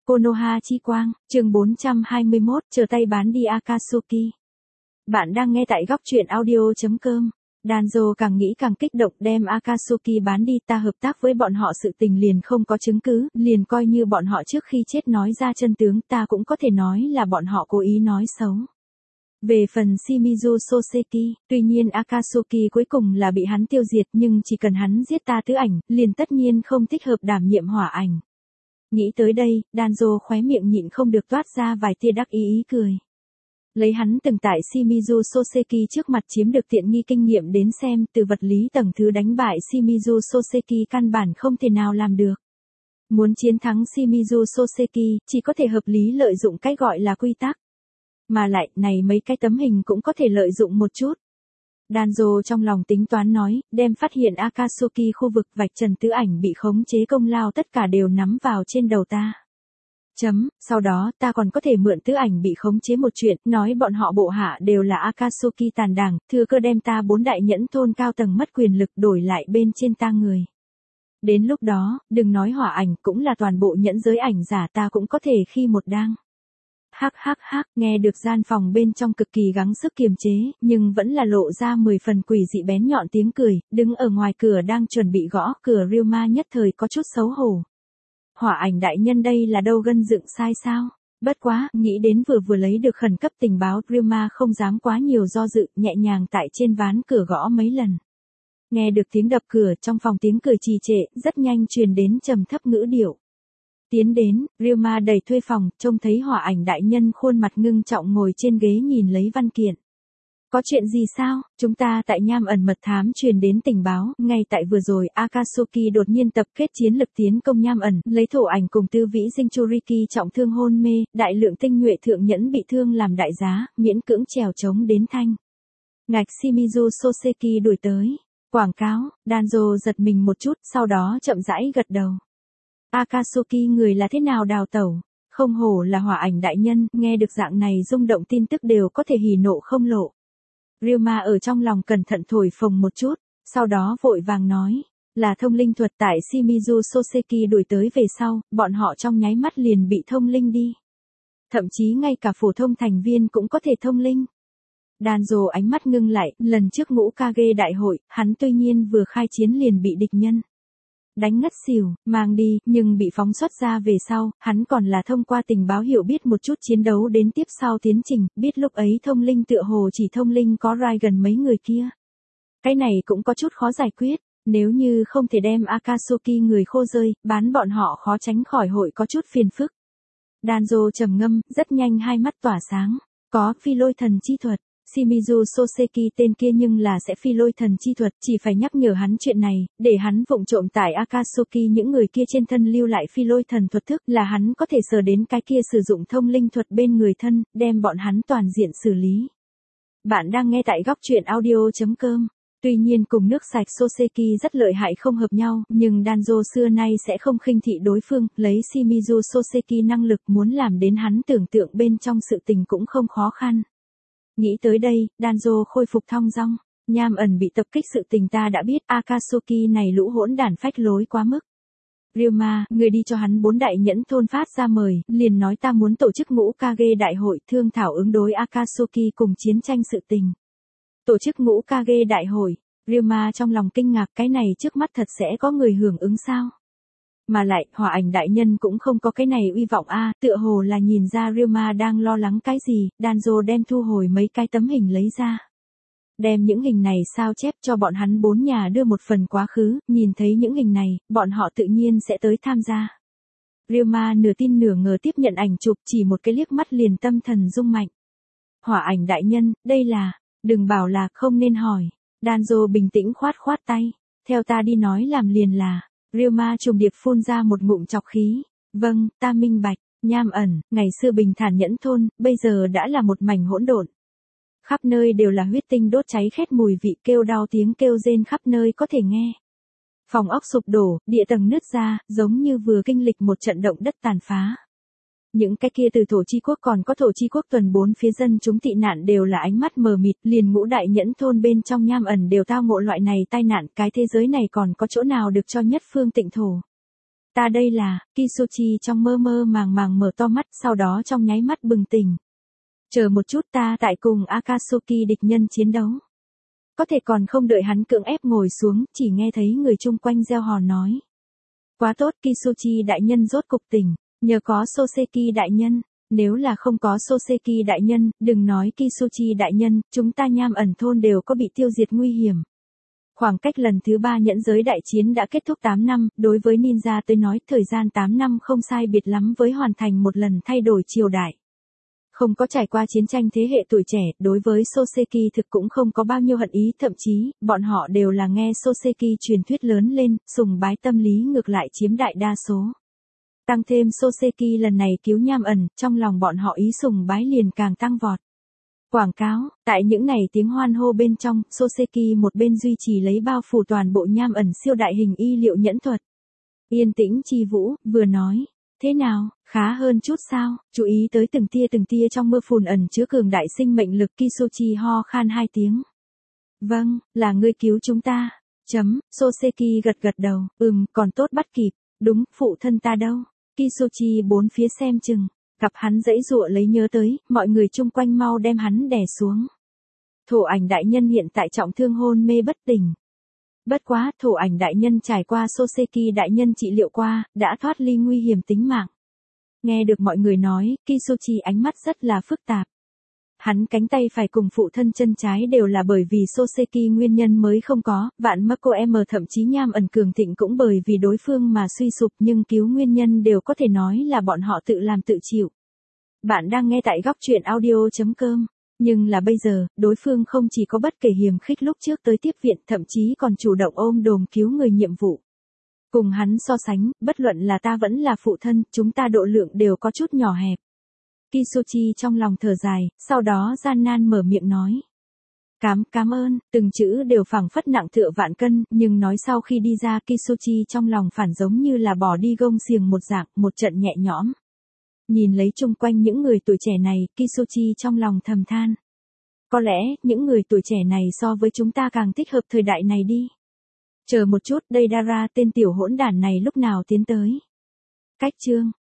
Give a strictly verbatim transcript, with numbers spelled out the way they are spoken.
Konoha chi quang, chương bốn trăm hai mươi mốt, chờ tay bán đi Akatsuki. Bạn đang nghe tại góc truyện audio.com. Danzo càng nghĩ càng kích động, đem Akatsuki bán đi, ta hợp tác với bọn họ sự tình liền không có chứng cứ, liền coi như bọn họ trước khi chết nói ra chân tướng, ta cũng có thể nói là bọn họ cố ý nói xấu. Về phần Shimizu Soseki, tuy nhiên Akatsuki cuối cùng là bị hắn tiêu diệt, nhưng chỉ cần hắn giết ta tứ ảnh, liền tất nhiên không thích hợp đảm nhiệm hỏa ảnh. Nghĩ tới đây, Danzo khóe miệng nhịn không được toát ra vài tia đắc ý ý cười. Lấy hắn từng tại Shimizu Soseki trước mặt chiếm được tiện nghi kinh nghiệm đến xem, từ vật lý tầng thứ đánh bại Shimizu Soseki căn bản không thể nào làm được. Muốn chiến thắng Shimizu Soseki, chỉ có thể hợp lý lợi dụng cái gọi là quy tắc. Mà lại, này mấy cái tấm hình cũng có thể lợi dụng một chút. Danzo trong lòng tính toán nói, đem phát hiện Akatsuki khu vực vạch trần tứ ảnh bị khống chế công lao tất cả đều nắm vào trên đầu ta. Chấm, sau đó ta còn có thể mượn tứ ảnh bị khống chế một chuyện, nói bọn họ bộ hạ đều là Akatsuki tàn đảng, thừa cơ đem ta bốn đại nhẫn thôn cao tầng mất quyền lực đổi lại bên trên ta người. Đến lúc đó, đừng nói hỏa ảnh, cũng là toàn bộ nhẫn giới ảnh giả ta cũng có thể khi một đang. Hắc hắc hắc, nghe được gian phòng bên trong cực kỳ gắng sức kiềm chế, nhưng vẫn là lộ ra mười phần quỷ dị bén nhọn tiếng cười, đứng ở ngoài cửa đang chuẩn bị gõ cửa Ryoma nhất thời có chút xấu hổ. Hỏa ảnh đại nhân đây là đâu gân dựng sai sao? Bất quá, nghĩ đến vừa vừa lấy được khẩn cấp tình báo, Ryoma không dám quá nhiều do dự, nhẹ nhàng tại trên ván cửa gõ mấy lần. Nghe được tiếng đập cửa, trong phòng tiếng cười trì trệ, rất nhanh truyền đến trầm thấp ngữ điệu. Tiến đến, Ryoma đẩy thuê phòng, trông thấy hỏa ảnh đại nhân khuôn mặt ngưng trọng ngồi trên ghế nhìn lấy văn kiện. Có chuyện gì sao? Chúng ta tại Nham ẩn mật thám truyền đến tình báo, ngay tại vừa rồi Akatsuki đột nhiên tập kết chiến lực tiến công Nham ẩn, lấy thổ ảnh cùng tư vĩ Jinchuriki trọng thương hôn mê, đại lượng tinh nhuệ thượng nhẫn bị thương làm đại giá, miễn cưỡng trèo chống đến thanh. Ngạch Shimizu Soseki đuổi tới. Quảng cáo, Danzo giật mình một chút, sau đó chậm rãi gật đầu. Akatsuki người là thế nào đào tẩu? Không hổ là hỏa ảnh đại nhân, nghe được dạng này rung động tin tức đều có thể hỉ nộ không lộ. Ryoma ở trong lòng cẩn thận thổi phồng một chút, sau đó vội vàng nói, là thông linh thuật tại Shimizu Soseki đuổi tới về sau, bọn họ trong nháy mắt liền bị thông linh đi. Thậm chí ngay cả phổ thông thành viên cũng có thể thông linh. Danzo ánh mắt ngưng lại, lần trước ngũ Kage đại hội, hắn tuy nhiên vừa khai chiến liền bị địch nhân đánh ngất xỉu, mang đi, nhưng bị phóng xuất ra về sau, hắn còn là thông qua tình báo hiểu biết một chút chiến đấu đến tiếp sau tiến trình, biết lúc ấy thông linh tựa hồ chỉ thông linh có rai gần mấy người kia. Cái này cũng có chút khó giải quyết, nếu như không thể đem Akatsuki người khô rơi, bán bọn họ khó tránh khỏi hội có chút phiền phức. Danzo trầm ngâm, rất nhanh hai mắt tỏa sáng, có phi lôi thần chi thuật. Shimizu Soseki tên kia nhưng là sẽ phi lôi thần chi thuật, chỉ phải nhắc nhở hắn chuyện này, để hắn vụng trộm tải Akatsuki những người kia trên thân lưu lại phi lôi thần thuật thức là hắn có thể sờ đến cái kia sử dụng thông linh thuật bên người thân, đem bọn hắn toàn diện xử lý. Bạn đang nghe tại góc truyện audio.com. Tuy nhiên cùng nước sạch Soseki rất lợi hại không hợp nhau, nhưng Danzo xưa nay sẽ không khinh thị đối phương, lấy Shimizu Soseki năng lực muốn làm đến hắn tưởng tượng bên trong sự tình cũng không khó khăn. Nghĩ tới đây, Danzo khôi phục thong dong, Nham ẩn bị tập kích sự tình ta đã biết, Akatsuki này lũ hỗn đản phách lối quá mức. Ryoma, người đi cho hắn bốn đại nhẫn thôn phát ra mời, liền nói ta muốn tổ chức ngũ Kage đại hội, thương thảo ứng đối Akatsuki cùng chiến tranh sự tình. Tổ chức ngũ Kage đại hội, Ryoma trong lòng kinh ngạc, cái này trước mắt thật sẽ có người hưởng ứng sao? Mà lại, hỏa ảnh đại nhân cũng không có cái này uy vọng a, tựa hồ là nhìn ra Ryoma đang lo lắng cái gì, Danzo đem thu hồi mấy cái tấm hình lấy ra. Đem những hình này sao chép cho bọn hắn bốn nhà đưa một phần quá khứ, nhìn thấy những hình này, bọn họ tự nhiên sẽ tới tham gia. Ryoma nửa tin nửa ngờ tiếp nhận ảnh chụp, chỉ một cái liếc mắt liền tâm thần rung mạnh. Hỏa ảnh đại nhân, đây là, đừng bảo là không nên hỏi. Danzo bình tĩnh khoát khoát tay, theo ta đi nói làm liền là. Ryoma trùng điệp phun ra một ngụm chọc khí. Vâng, ta minh bạch, Nham ẩn, ngày xưa bình thản nhẫn thôn, bây giờ đã là một mảnh hỗn độn. Khắp nơi đều là huyết tinh đốt cháy khét mùi vị, kêu đau tiếng kêu rên khắp nơi có thể nghe. Phòng ốc sụp đổ, địa tầng nứt ra, giống như vừa kinh lịch một trận động đất tàn phá. Những cái kia từ thổ chi quốc còn có thổ chi quốc tuần bốn phía dân chúng tị nạn đều là ánh mắt mờ mịt, liền ngũ đại nhẫn thôn bên trong Nham ẩn đều tao ngộ loại này tai nạn, cái thế giới này còn có chỗ nào được cho nhất phương tịnh thổ. Ta đây là, Kisuchi trong mơ mơ màng màng mở to mắt sau đó trong nháy mắt bừng tỉnh. Chờ một chút ta tại cùng Akatsuki địch nhân chiến đấu. Có thể còn không đợi hắn cưỡng ép ngồi xuống, chỉ nghe thấy người chung quanh reo hò nói. Quá tốt Kisuchi đại nhân rốt cục tỉnh, nhờ có Soseki đại nhân. Nếu là không có Soseki đại nhân, đừng nói Kisuchi đại nhân, chúng ta nham ẩn thôn đều có bị tiêu diệt nguy hiểm. Khoảng cách lần thứ ba nhẫn giới đại chiến đã kết thúc tám năm, đối với ninja tới nói thời gian tám năm không sai biệt lắm với hoàn thành một lần thay đổi triều đại. Không có trải qua chiến tranh thế hệ tuổi trẻ, đối với Soseki thực cũng không có bao nhiêu hận ý, thậm chí, bọn họ đều là nghe Soseki truyền thuyết lớn lên, sùng bái tâm lý ngược lại chiếm đại đa số. Tăng thêm Soseki lần này cứu nham ẩn, trong lòng bọn họ ý sùng bái liền càng tăng vọt. Quảng cáo, tại những này tiếng hoan hô bên trong, Soseki một bên duy trì lấy bao phủ toàn bộ nham ẩn siêu đại hình y liệu nhẫn thuật. Yên tĩnh chi vũ, vừa nói, thế nào, khá hơn chút sao, chú ý tới từng tia từng tia trong mưa phùn ẩn chứa cường đại sinh mệnh lực. Kisuchi ho khan hai tiếng. Vâng, là ngươi cứu chúng ta. Chấm, Soseki gật gật đầu, ừm, còn tốt bắt kịp, đúng, phụ thân ta đâu. Kisuchi bốn phía xem chừng, gặp hắn dãy dụa lấy nhớ tới, mọi người chung quanh mau đem hắn đè xuống. Thổ ảnh đại nhân hiện tại trọng thương hôn mê bất tỉnh. Bất quá, thổ ảnh đại nhân trải qua Soseki đại nhân trị liệu qua, đã thoát ly nguy hiểm tính mạng. Nghe được mọi người nói, Kisuchi ánh mắt rất là phức tạp. Hắn cánh tay phải cùng phụ thân chân trái đều là bởi vì Soseki nguyên nhân mới không có, vạn Mako M thậm chí nham ẩn cường thịnh cũng bởi vì đối phương mà suy sụp, nhưng cứu nguyên nhân đều có thể nói là bọn họ tự làm tự chịu. Bạn đang nghe tại góc truyện audio chấm com. Nhưng là bây giờ, đối phương không chỉ có bất kể hiềm khích lúc trước tới tiếp viện, thậm chí còn chủ động ôm đồm cứu người nhiệm vụ. Cùng hắn so sánh, bất luận là ta vẫn là phụ thân, chúng ta độ lượng đều có chút nhỏ hẹp. Kisuchi trong lòng thở dài, sau đó gian nan mở miệng nói. Cám, cám ơn, từng chữ đều phảng phất nặng tựa vạn cân, nhưng nói sau khi đi ra Kisuchi trong lòng phản giống như là bỏ đi gông xiềng một dạng, một trận nhẹ nhõm. Nhìn lấy chung quanh những người tuổi trẻ này, Kisuchi trong lòng thầm than. Có lẽ, những người tuổi trẻ này so với chúng ta càng thích hợp thời đại này đi. Chờ một chút, đây Dara tên tiểu hỗn đản này lúc nào tiến tới. Cách chương.